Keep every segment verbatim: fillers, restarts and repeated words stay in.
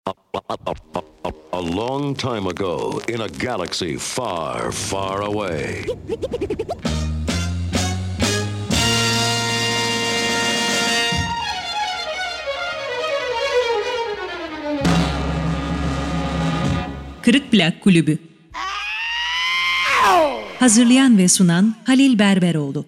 A long time ago, in a galaxy far, far away. Kırık Plak Kulübü. Hazırlayan ve sunan Halil Berberoğlu.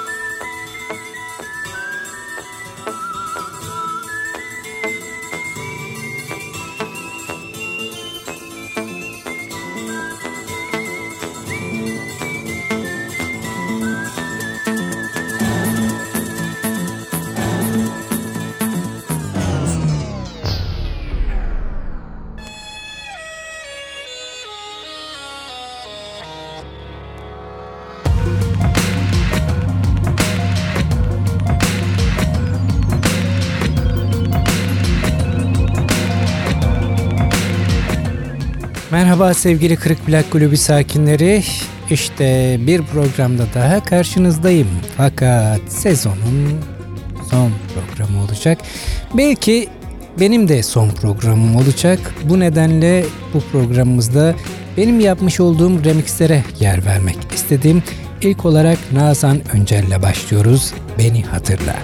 Merhaba sevgili Kırık Plak Kulübü sakinleri. İşte bir programda daha karşınızdayım. Fakat sezonun son programı olacak. Belki benim de son programım olacak. Bu nedenle bu programımızda benim yapmış olduğum remixlere yer vermek istedim. İlk olarak Nazan Öncel'le başlıyoruz. Beni Hatırla.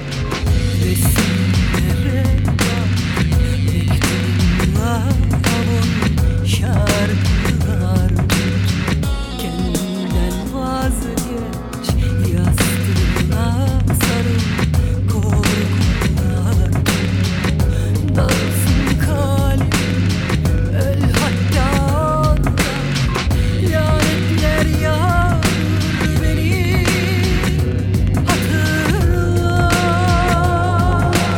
Şarkılar kendinden vazgeç, yastığına sarıl, korkular dağılsın kalbim, öl hatta ondan, lanetler yağar beni hatırla.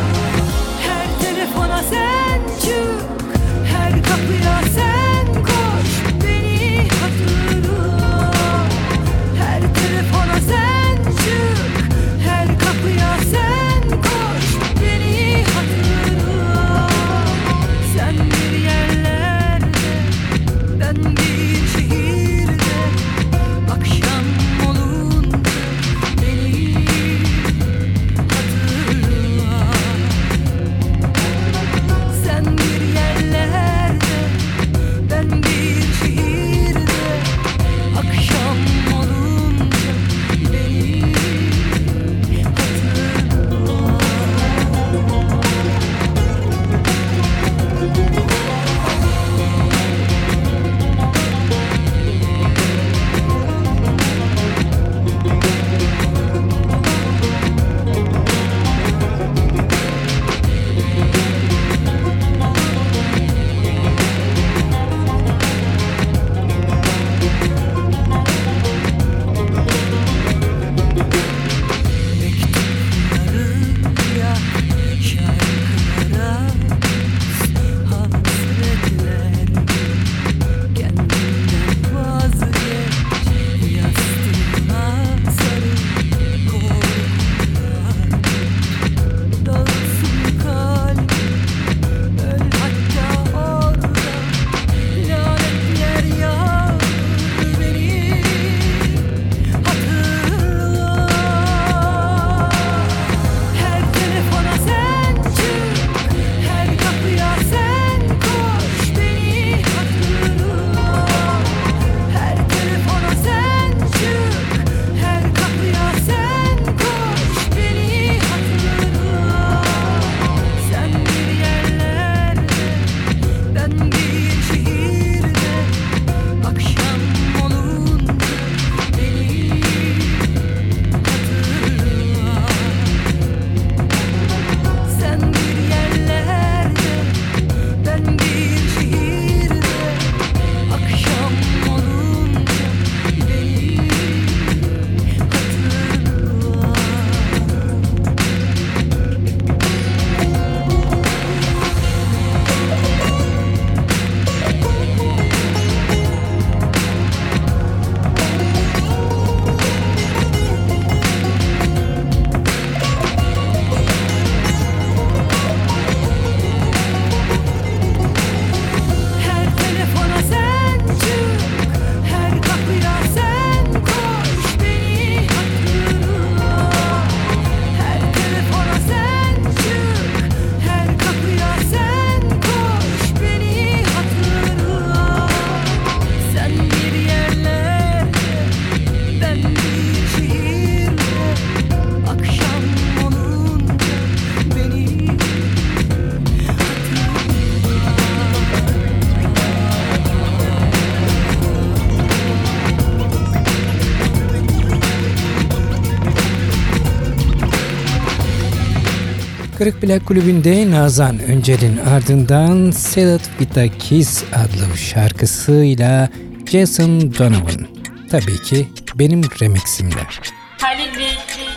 Kırık Plak Kulübü'nde Nazan Öncel'in ardından Sell It With A Kiss adlı şarkısıyla Jason Donovan. Tabii ki benim remiximle. Halil Bey.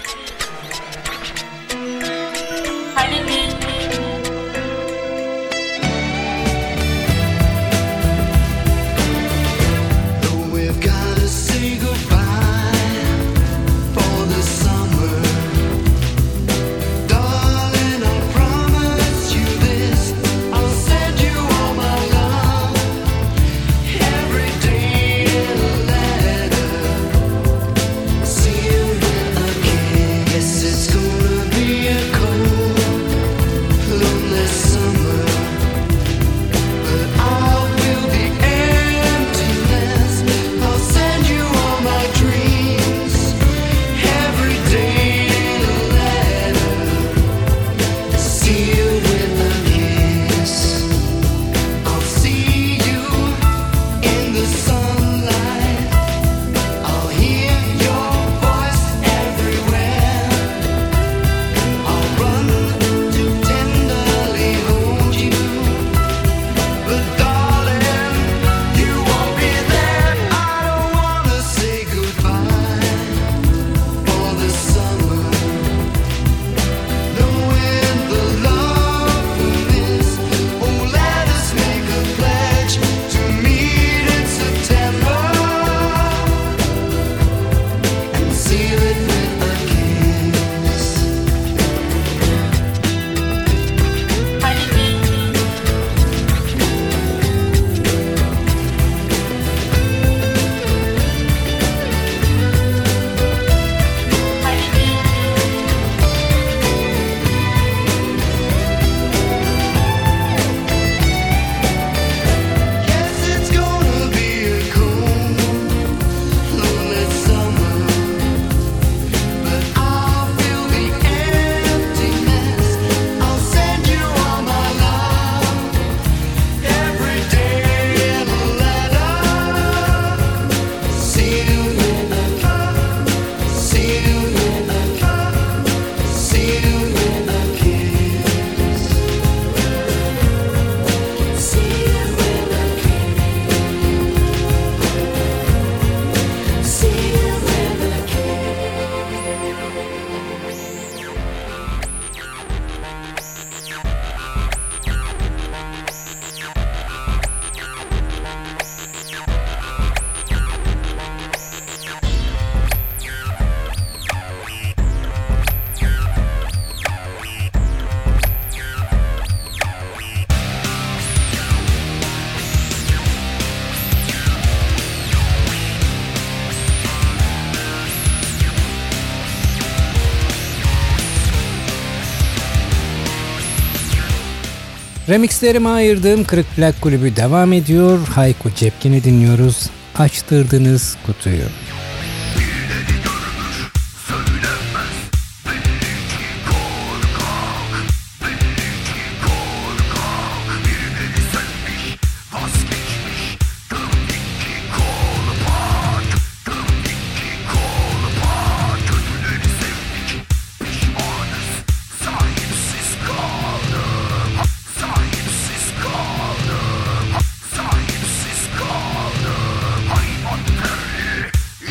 Halil Bey. Remixlerime ayırdığım Kırık Plak Kulübü devam ediyor. Hayko Cepkin'i dinliyoruz. Açtırdınız kutuyu. Sahipsiz kaldım, hayvan terli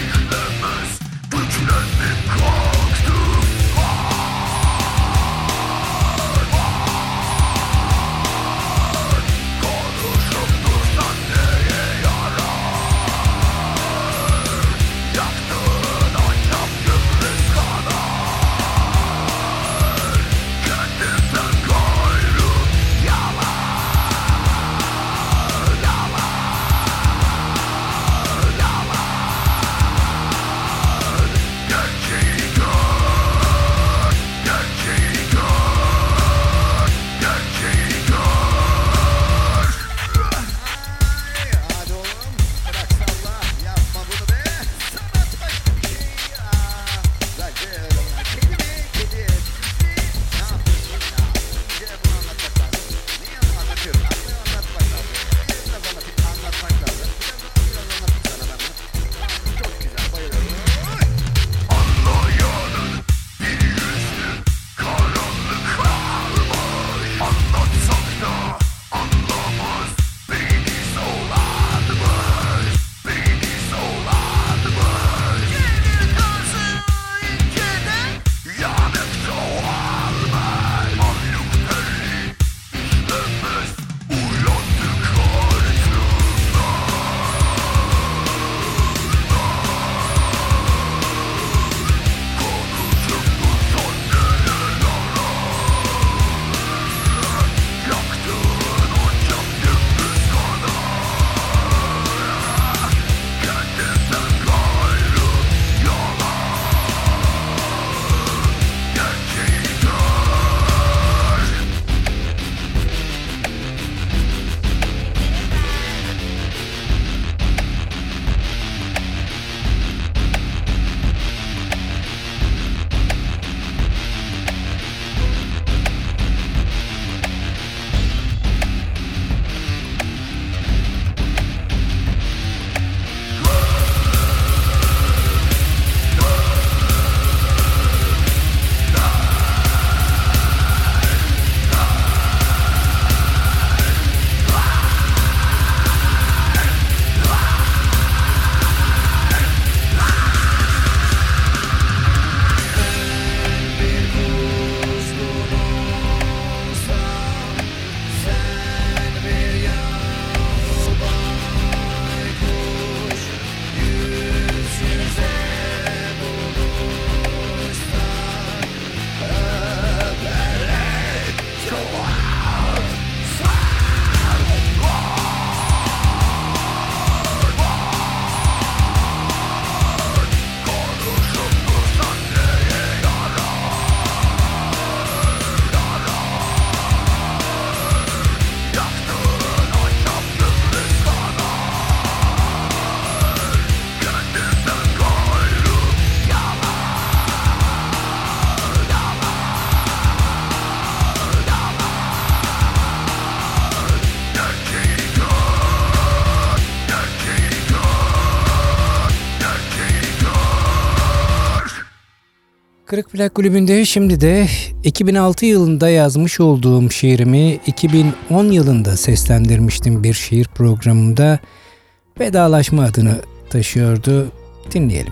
Kırık Plak Kulübü'nde şimdi de iki bin altı yılında yazmış olduğum şiirimi iki bin on yılında seslendirmiştim bir şiir programında. Vedalaşma adını taşıyordu. Dinleyelim.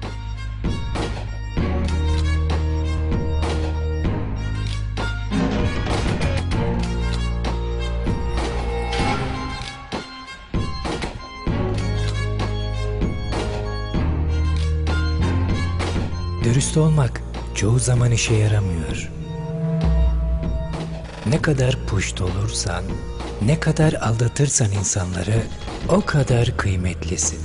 Dürüst olmak çoğu zaman işe yaramıyor. Ne kadar puşt olursan, ne kadar aldatırsan insanları, o kadar kıymetlisin.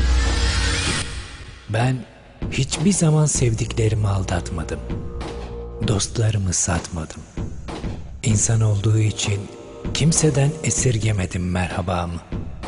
Ben hiçbir zaman sevdiklerimi aldatmadım. Dostlarımı satmadım. İnsan olduğu için kimseden esirgemedim merhabamı.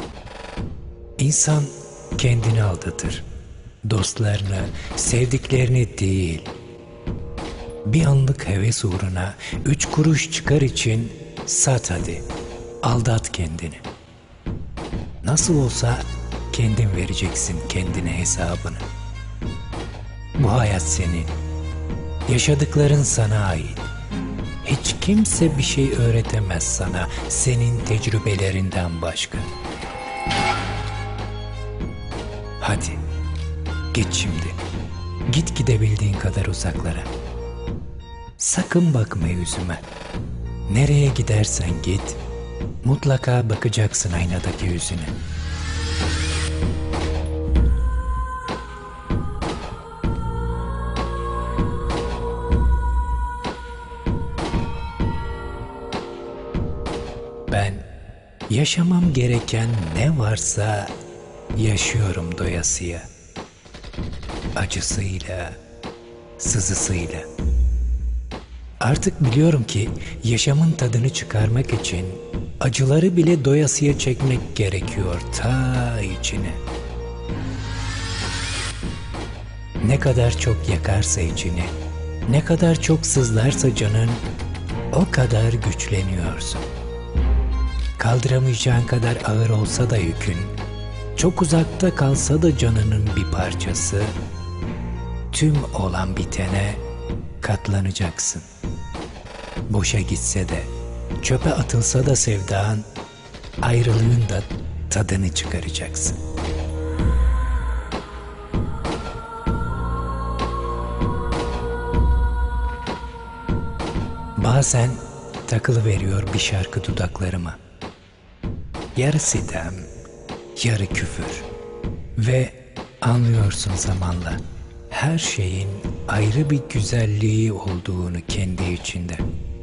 İnsan kendini aldatır. Dostlarını, sevdiklerini değil. Bir anlık heves uğruna üç kuruş çıkar için sat hadi, aldat kendini. Nasıl olsa kendin vereceksin kendine hesabını. Bu hayat senin, yaşadıkların sana ait. Hiç kimse bir şey öğretemez sana senin tecrübelerinden başka. Hadi. Git şimdi. Git gidebildiğin kadar uzaklara. Sakın bakma yüzüme. Nereye gidersen git, mutlaka bakacaksın aynadaki yüzüne. Ben yaşamam gereken ne varsa yaşıyorum doyasıya. Acısıyla, sızısıyla. Artık biliyorum ki yaşamın tadını çıkarmak için acıları bile doyasıya çekmek gerekiyor ta içine. Ne kadar çok yakarsa içini, ne kadar çok sızlarsa canın, o kadar güçleniyorsun. Kaldıramayacağın kadar ağır olsa da yükün, çok uzakta kalsa da canının bir parçası, tüm olan bitene katlanacaksın. Boşa gitse de, çöpe atılsa da sevdan, ayrılığın da tadını çıkaracaksın. Bazen takılıveriyor bir şarkı dudaklarıma. Yarı sitem, yarı küfür. Ve anlıyorsun zamanla her şeyin ayrı bir güzelliği olduğunu kendi içinde.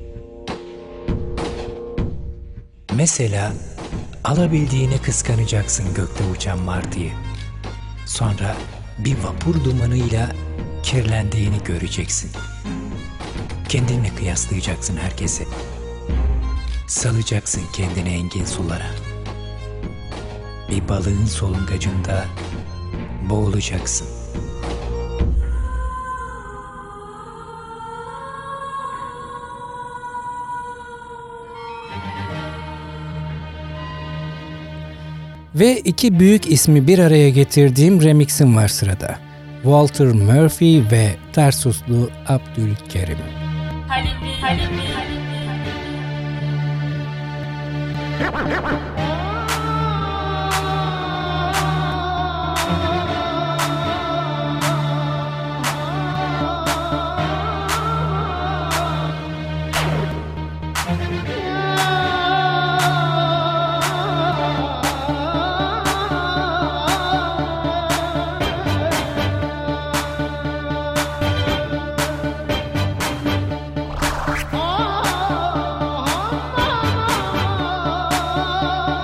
Mesela alabildiğine kıskanacaksın gökte uçan martıyı. Sonra bir vapur dumanıyla kirlendiğini göreceksin. Kendinle kıyaslayacaksın herkese. Salacaksın kendini engin sulara. Bir balığın solungacında boğulacaksın. Ve iki büyük ismi bir araya getirdiğim remixim var sırada. Walter Murphy ve Tarsuslu Abdülkerim. Halil, Halil, Halil. Oh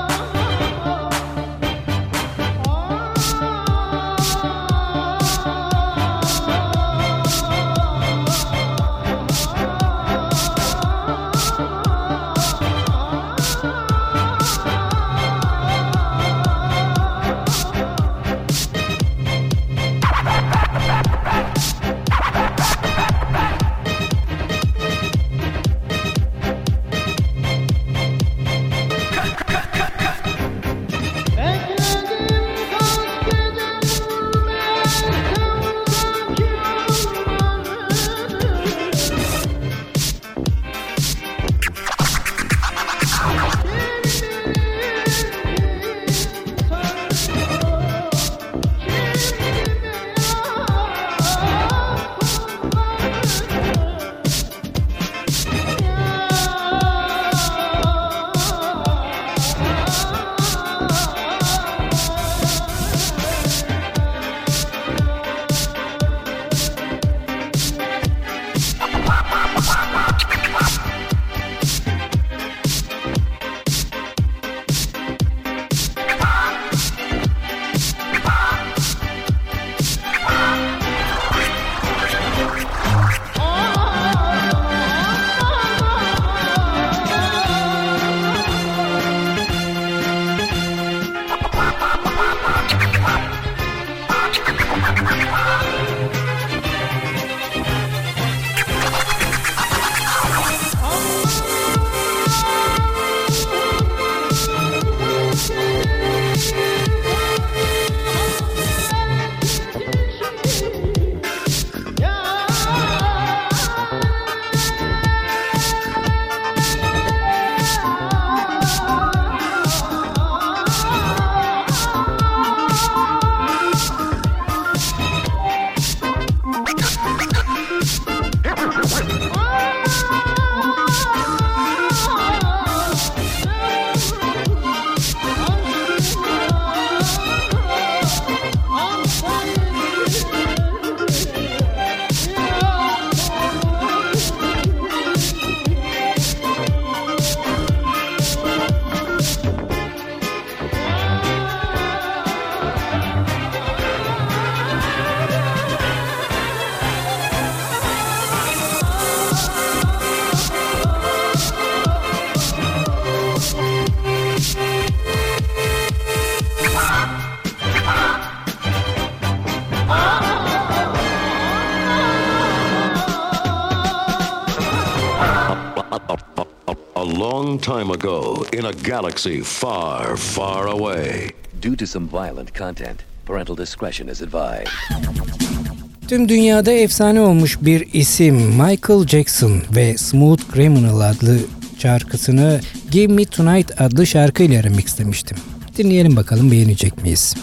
long time ago in a galaxy far, far away. Due to some violent content, parental discretion is advised. Tüm dünyada efsane olmuş bir isim Michael Jackson ve Smooth Criminal adlı şarkısını Give Me Tonight adlı şarkıyla remixlemiştim. Dinleyelim bakalım beğenecek miyiz?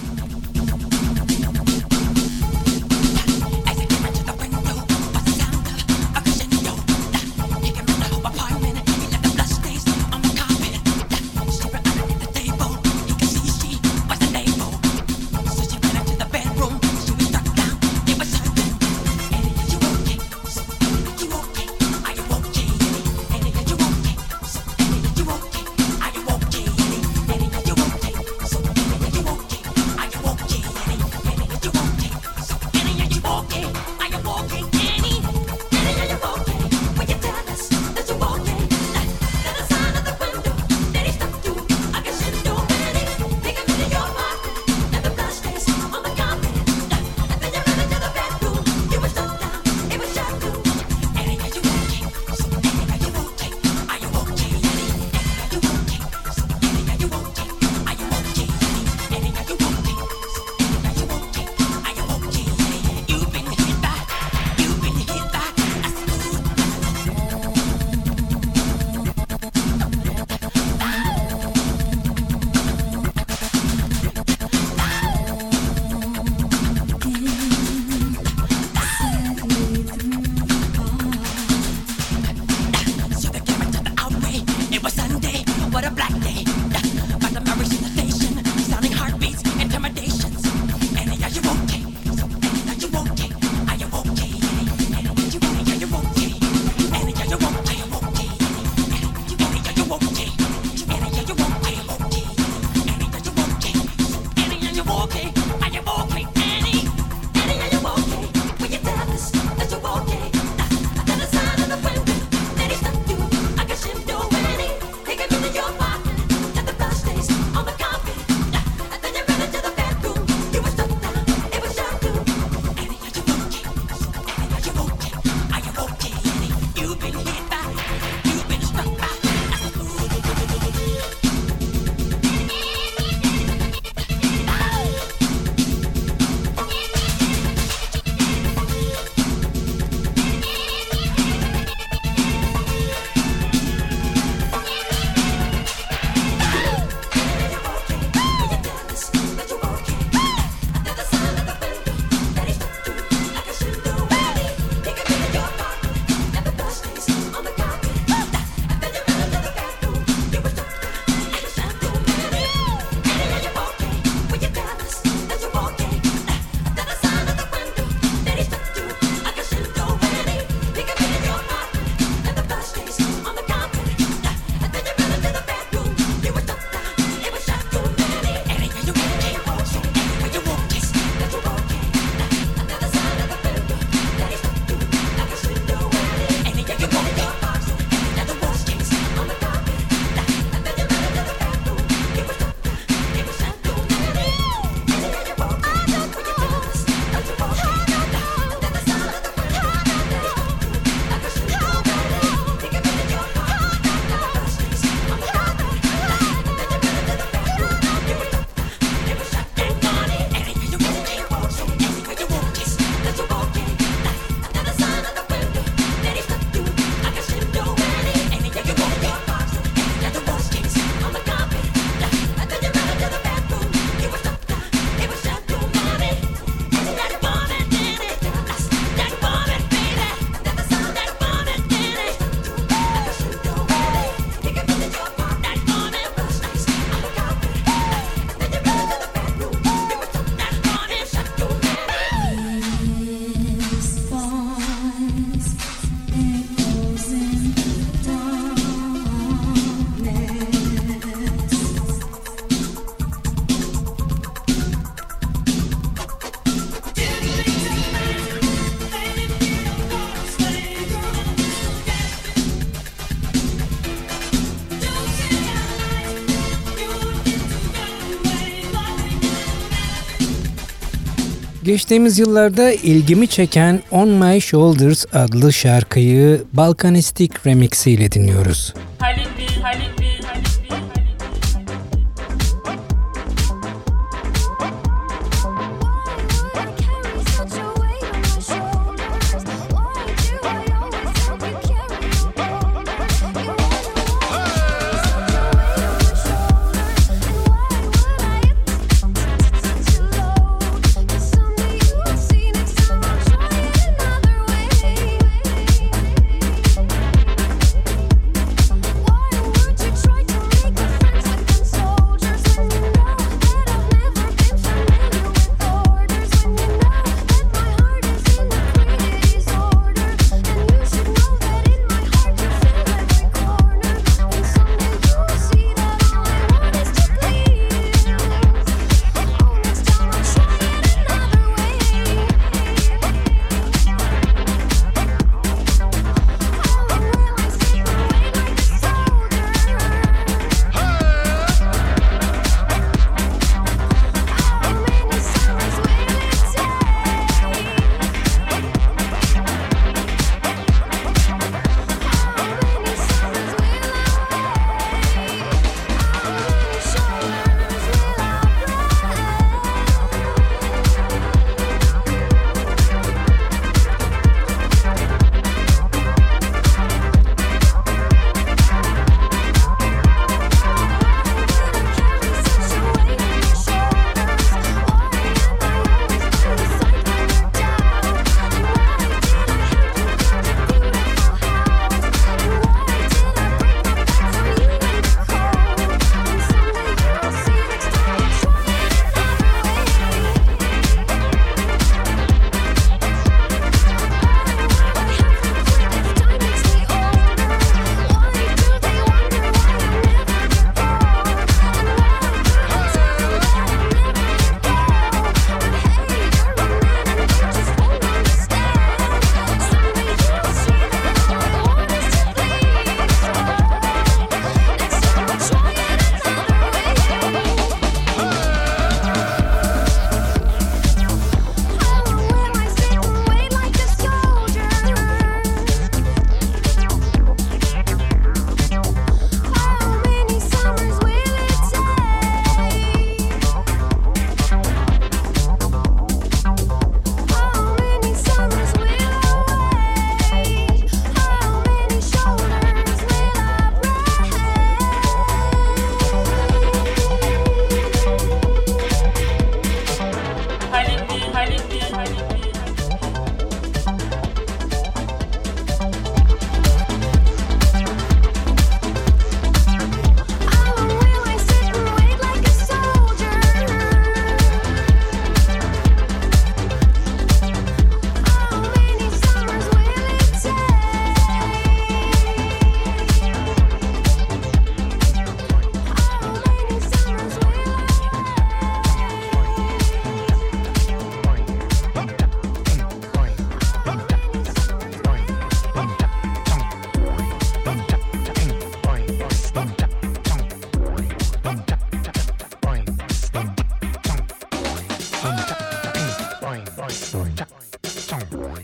Geçtiğimiz yıllarda ilgimi çeken On My Shoulders adlı şarkıyı Balkanistik remixi ile dinliyoruz. Halil, Halil,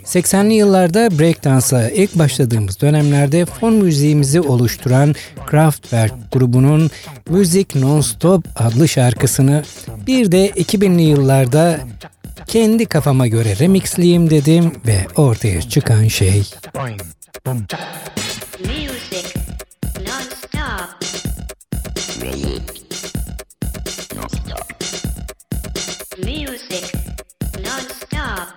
seksenli yıllarda breakdance'a ilk başladığımız dönemlerde fon müziğimizi oluşturan Kraftwerk grubunun Müzik Non-Stop adlı şarkısını bir de iki binli yıllarda kendi kafama göre remixleyeyim dedim ve ortaya çıkan şey Music non-stop. Music non-stop.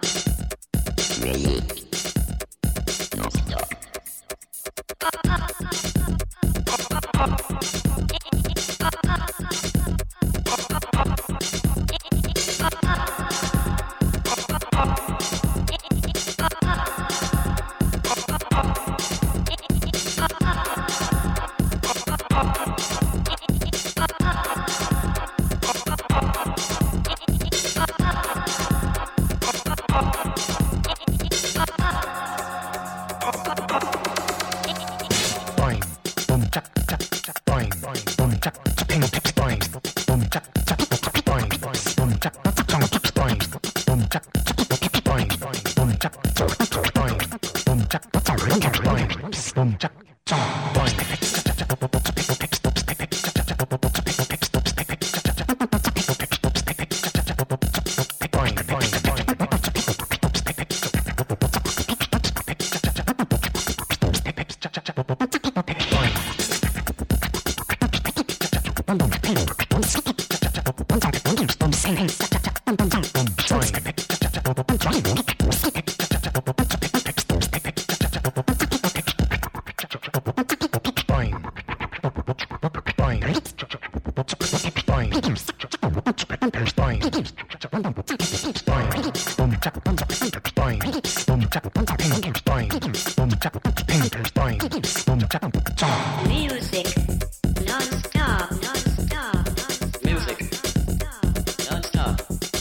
Music non-stop, non-stop, Music non-stop.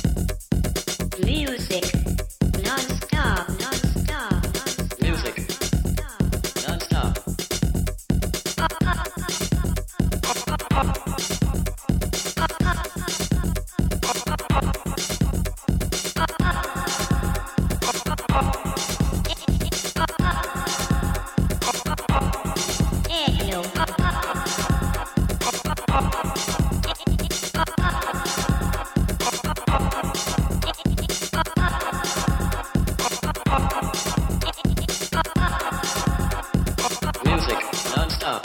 music non-stop, non-stop, Music non-stop. techno, Music non-stop.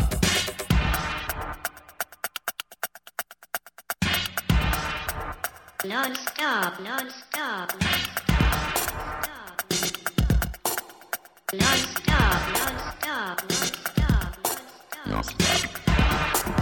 non-stop, non-stop, non-stop, non-stop, non-stop, non-stop, non-stop.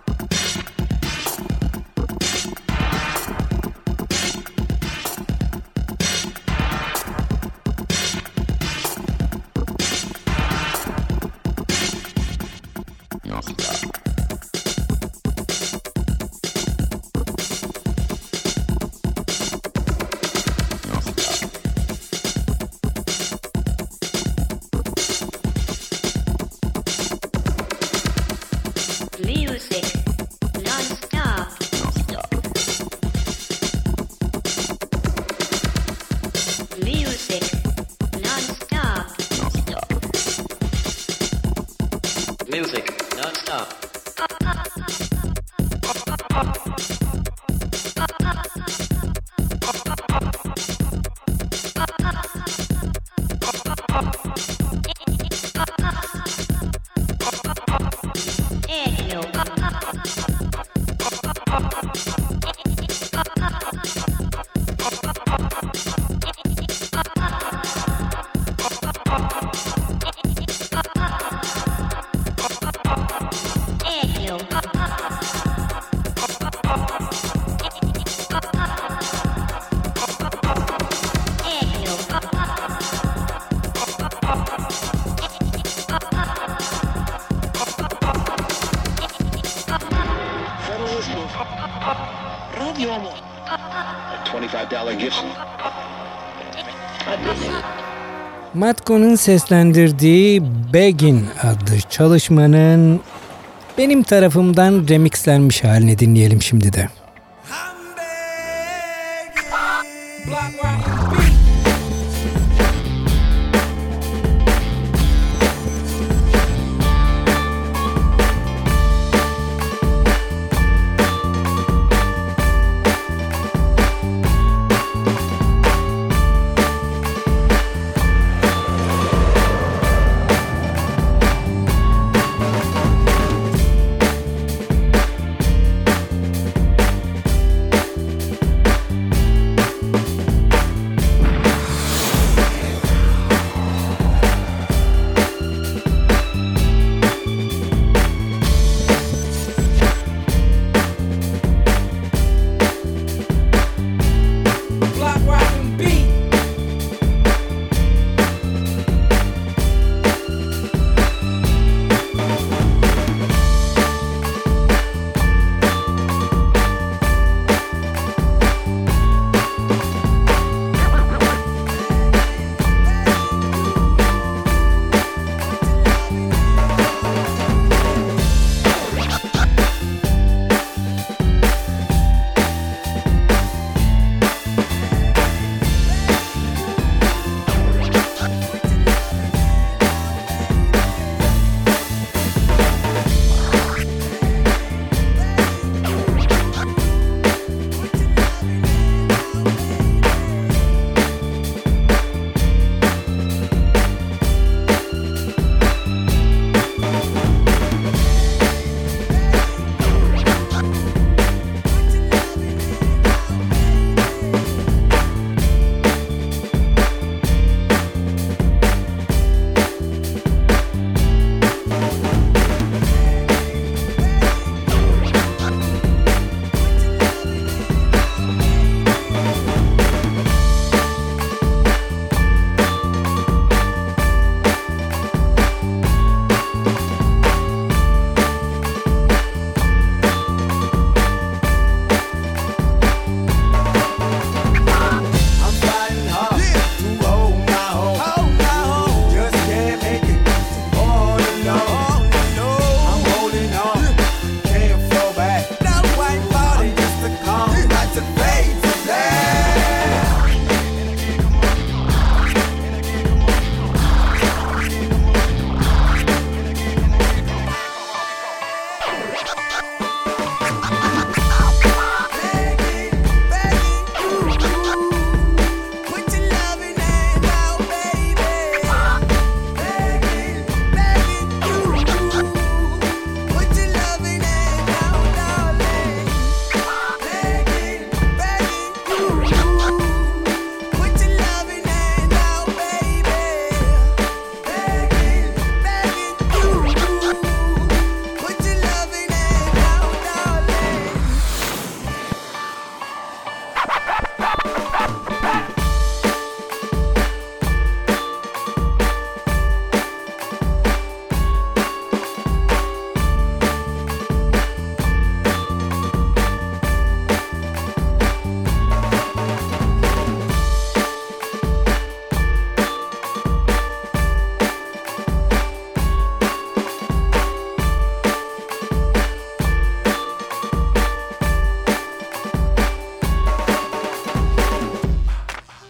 Music non-stop. Music non-stop. Music non-stop. Techno. Techno. twenty-five dollars gift. Matko'nun seslendirdiği Begin adlı çalışmanın benim tarafımdan remixlenmiş halini dinleyelim şimdi de.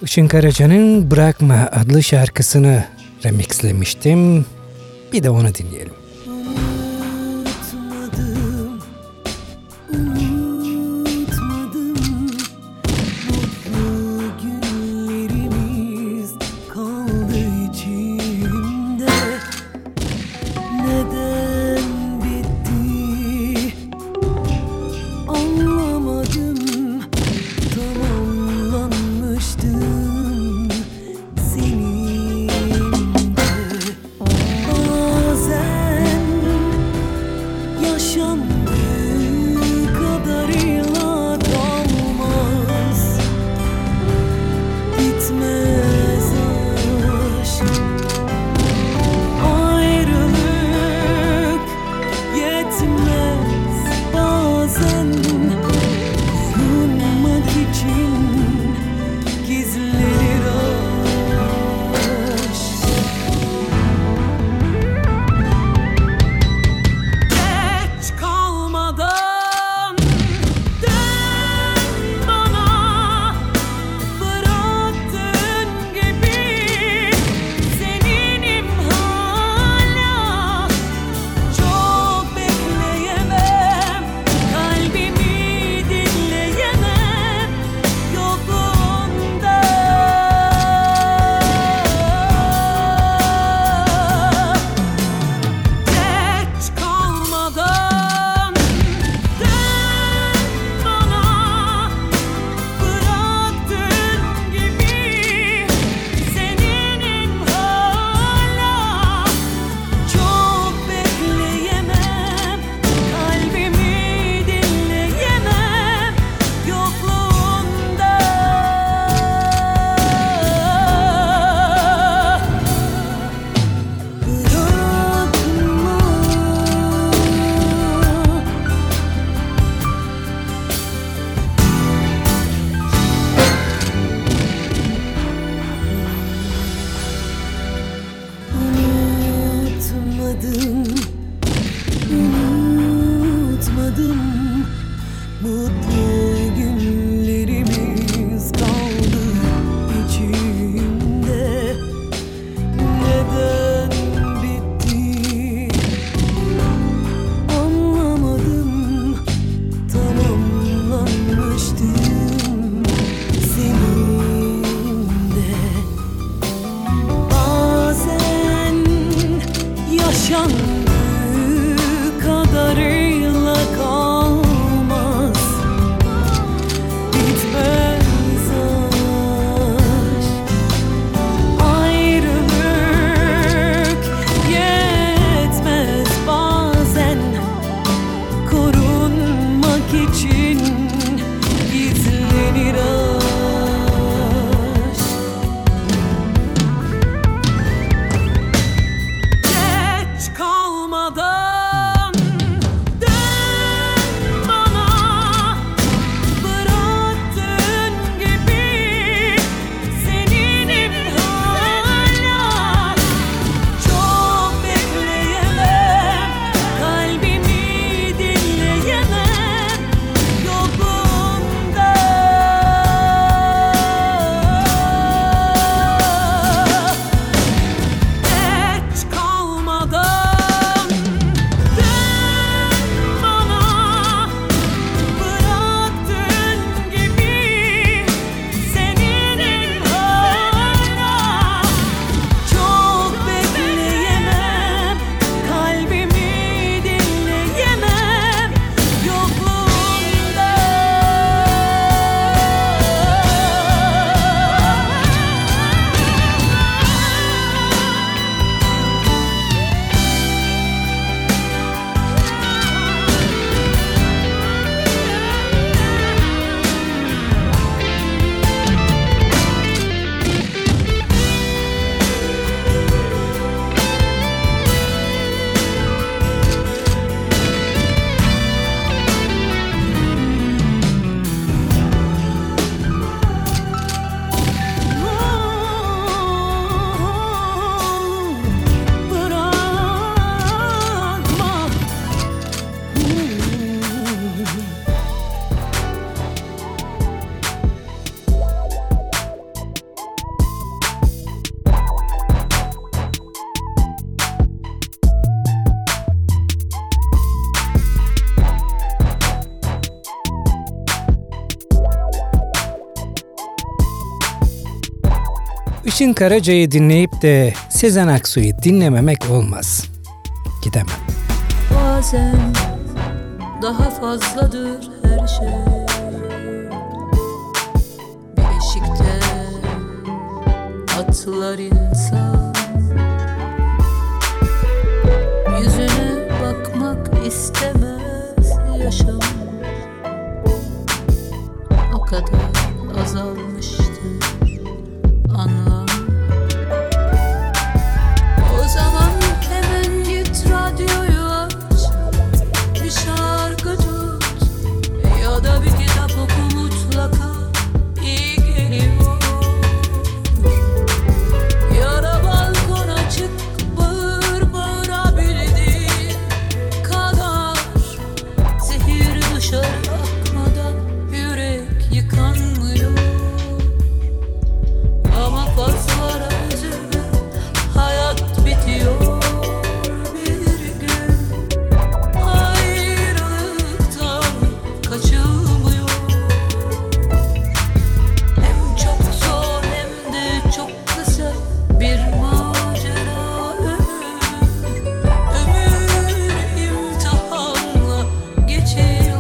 Işın Karaca'nın Bırakma adlı şarkısını remixlemiştim. Bir de onu dinleyelim. Unutmadım, unutmadım. Mutlu günlerimiz kaldı içimde. Neden bitti? Anlamadım. Tamamlanmıştım seninle. Bazen Işın Karaca'yı dinleyip de Sezen Aksu'yu dinlememek olmaz. Gidemem. Bazen daha fazladır her şey. Bir eşikte atlar insan. Yüzüne bakmak istemez yaşam. O kadar azalmıştır anlam. O zaman hemen git radyoyu aç, bir şarkı tut ya da bir kitap oku, mutlaka iyi geliyor. Ya da balkona çık, bağır bağırabildiğin kadar. Zehir dışarı akmadan yürek yıkanmıyor. Ama fazlara üzülme, hayat bitiyor bir gün. Ayrılıktan kaçılmıyor. Hem çok zor hem de çok kısa bir macera ömür. Ömür imtihanla geçiyor.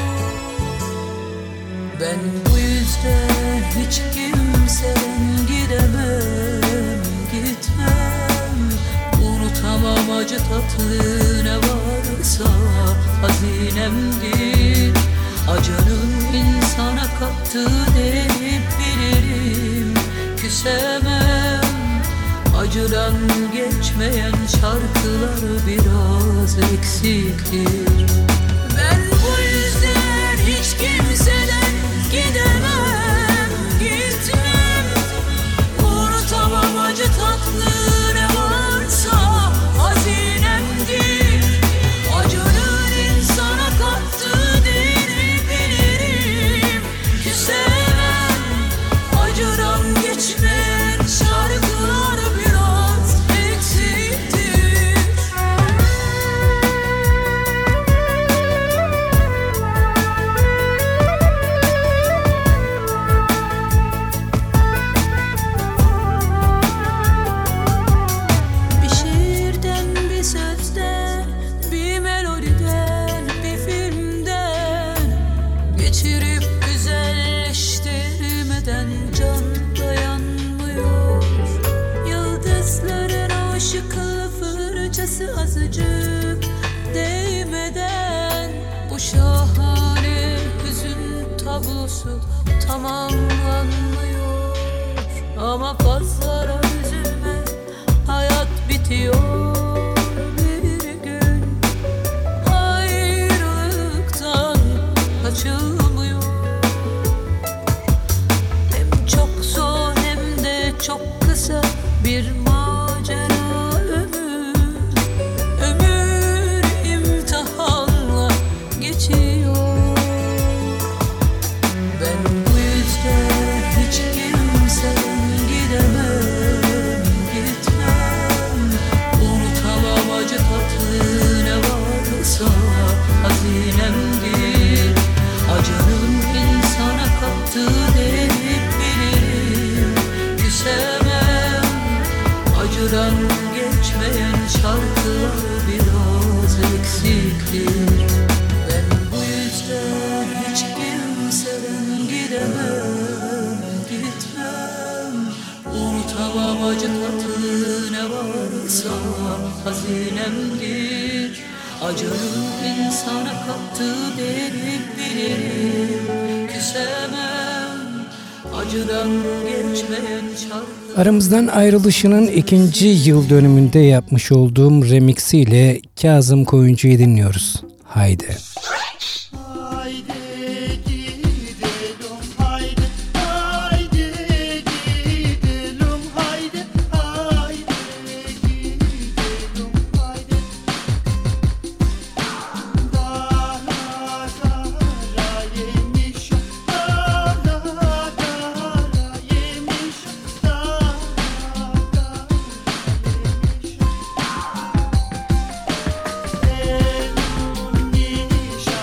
Ben bu yüzden hiç kimseden gidemem, gitmem. Unutamam acı tatlı ne varsa hazinemdir. Acının insana kattığı denip bilirim, küsemem. Acıdan geçmeyen şarkılar biraz eksiktir. Ben bu yüzden hiç kimseden gidemem, gitmem. Unutamam acı tatlı ne varsa hazinemdir. Acının insana kattığı değeri bilirim, küsemem. Acıdan geçmeyen şarkılar biraz eksiktir. Bir şiirden, bir sözden, bir melodiden, bir filmden geçirip güzelleştirmeden can dayanmıyor. Yıldızların o ışıklı fırçası azıcık değmeden bu şahane hüzün tablosu tamamlanmıyor. Ama fazla üzülme, hayat bitiyor bir gün. Ayrılıktan kaçılmıyor. Hem çok zor hem de çok kısa bir macera ömür. Ömür imtihanla geçiyor. Ben bu yüzden hiç kimseden gidemem, gitmem. Unutamam acı tatlı ne varsa hazinemdir. Acının insana kattığı denip bilirim, küsemem. Acıdan geçmeyen şarkılar biraz eksiktir. Ben bu yüzden hiç kimseden gidemem, gitmem. Unutamam acı tatlı ne varsa hazinemdir. Acının insana kattığı denip bilirim, küsemem. Acıdan geçmeyen şarkı. Aramızdan ayrılışının ikinci yıl dönümünde yapmış olduğum remixiyle Kazım Koyuncu'yu dinliyoruz. Haydi. Yemiş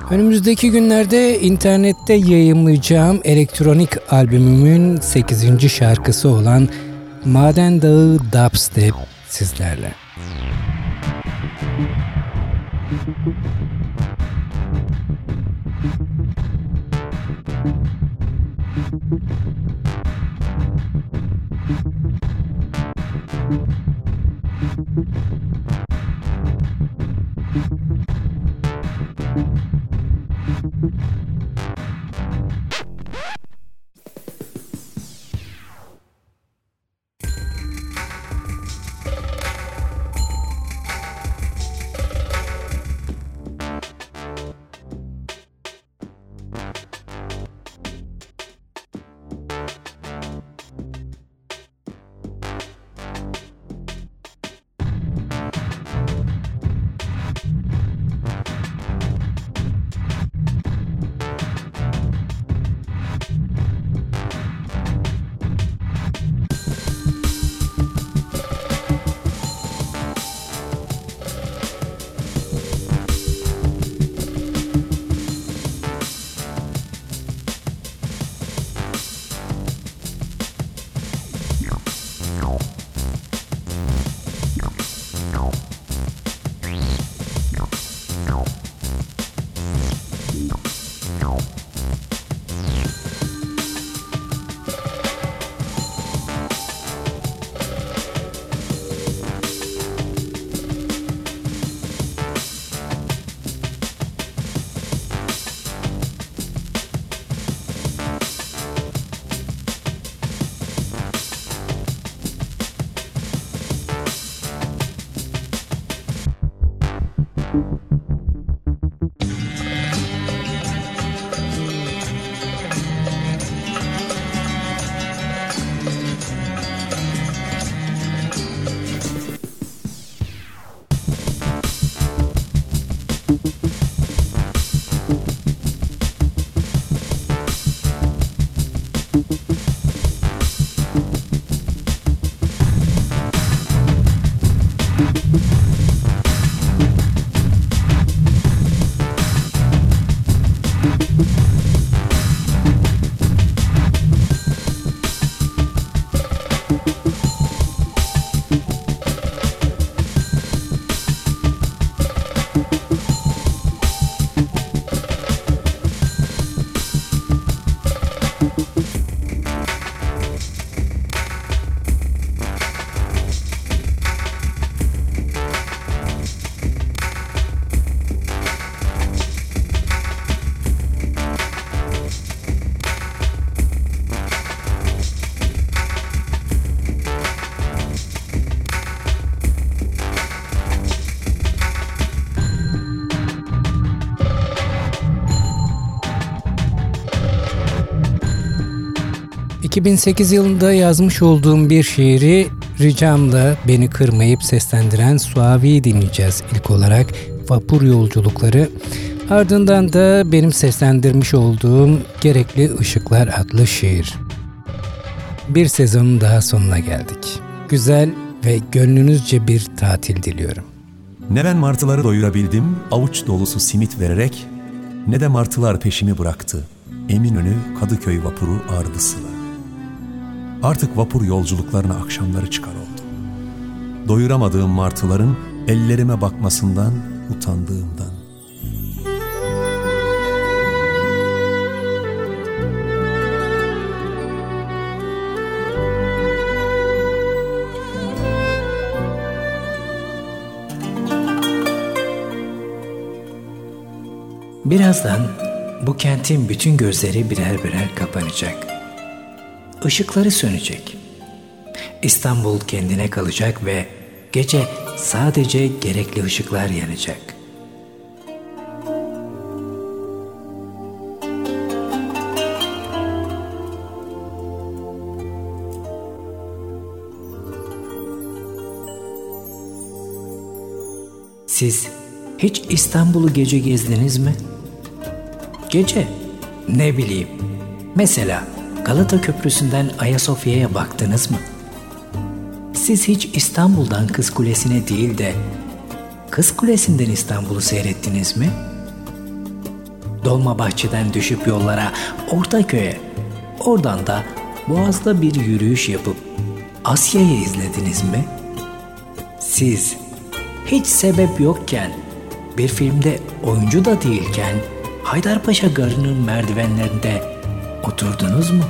Önümüzdeki günlerde internette yayımlayacağım elektronik albümümün sekizinci şarkısı olan Maden Dağı Dubstep sizlerle. iki bin sekiz yılında yazmış olduğum bir şiiri ricamla beni kırmayıp seslendiren Suavi'yi dinleyeceğiz ilk olarak. Vapur Yolculukları. Ardından da benim seslendirmiş olduğum Gerekli Işıklar adlı şiir. Bir sezonun daha sonuna geldik. Güzel ve gönlünüzce bir tatil diliyorum. Ne ben martıları doyurabildim avuç dolusu simit vererek, ne de martılar peşimi bıraktı. Eminönü Kadıköy vapuru ağırdı sıra. Artık vapur yolculuklarına akşamları çıkar oldu. Doyuramadığım martıların ellerime bakmasından utandığımdan. Birazdan bu kentin bütün gözleri birer birer kapanacak. Işıkları sönecek. İstanbul kendine kalacak ve gece sadece gerekli ışıklar yanacak. Siz hiç İstanbul'u gece gezdiniz mi? Gece, ne bileyim, mesela Galata Köprüsü'nden Ayasofya'ya baktınız mı? Siz hiç İstanbul'dan Kız Kulesi'ne değil de Kız Kulesi'nden İstanbul'u seyrettiniz mi? Dolmabahçe'den düşüp yollara, Ortaköy'e, oradan da Boğaz'da bir yürüyüş yapıp Asya'yı izlediniz mi? Siz hiç sebep yokken, bir filmde oyuncu da değilken Haydarpaşa Garı'nın merdivenlerinde oturdunuz mu?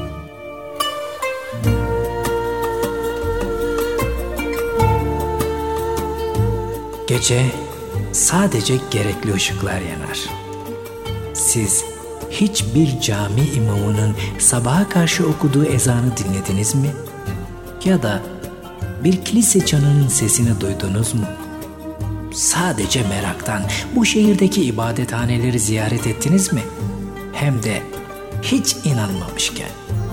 Gece sadece gerekli ışıklar yanar. Siz hiçbir cami imamının sabaha karşı okuduğu ezanı dinlediniz mi? Ya da bir kilise çanının sesini duydunuz mu? Sadece meraktan bu şehirdeki ibadethaneleri ziyaret ettiniz mi? Hem de hiç inanmamışken.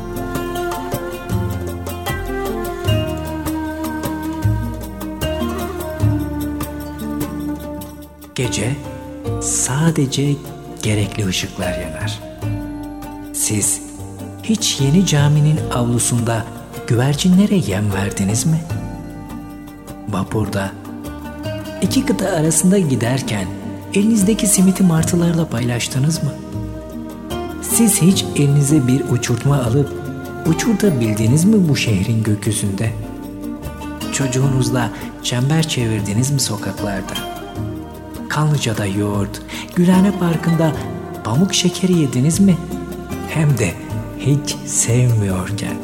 Gece sadece gerekli ışıklar yanar. Siz hiç yeni caminin avlusunda güvercinlere yem verdiniz mi? Vapurda iki kıta arasında giderken elinizdeki simiti martılarla paylaştınız mı? Siz hiç elinize bir uçurtma alıp uçurtabildiniz mi bu şehrin gökyüzünde? Çocuğunuzla çember çevirdiniz mi sokaklarda? Kanlıca'da yoğurt, Gülhane Parkı'nda pamuk şekeri yediniz mi? Hem de hiç sevmiyorken.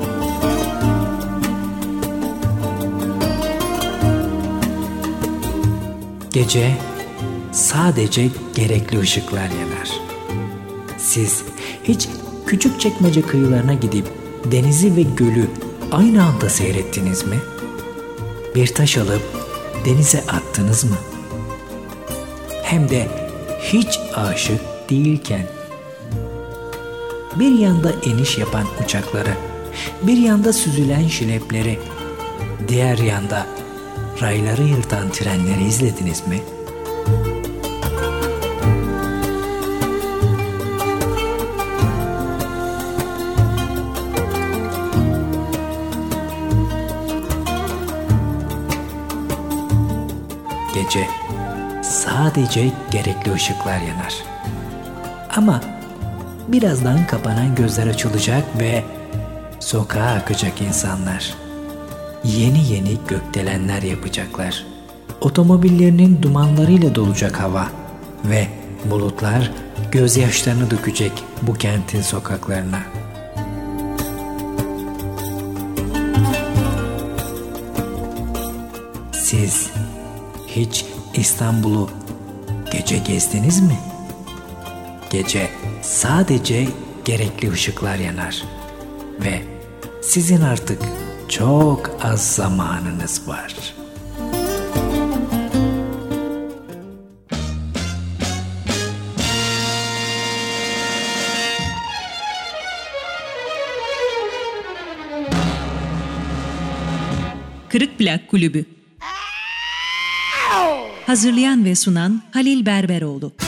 Gece sadece gerekli ışıklar yanar. Siz hiç Küçükçekmece kıyılarına gidip denizi ve gölü aynı anda seyrettiniz mi? Bir taş alıp denize attınız mı? Hem de hiç aşık değilken. Bir yanda iniş yapan uçakları, bir yanda süzülen şilepleri, diğer yanda rayları yırtan trenleri izlediniz mi? Gece sadece gerekli ışıklar yanar. Ama birazdan kapanan gözler açılacak ve sokağa akacak insanlar. Yeni yeni gökdelenler yapacaklar. Otomobillerinin dumanlarıyla dolacak hava ve bulutlar gözyaşlarını dökecek bu kentin sokaklarına. Siz hiç İstanbul'u gece gezdiniz mi? Gece sadece gerekli ışıklar yanar ve sizin artık çok az zamanınız var. Kırık Plak Kulübü. Hazırlayan ve sunan Halil Berberoğlu.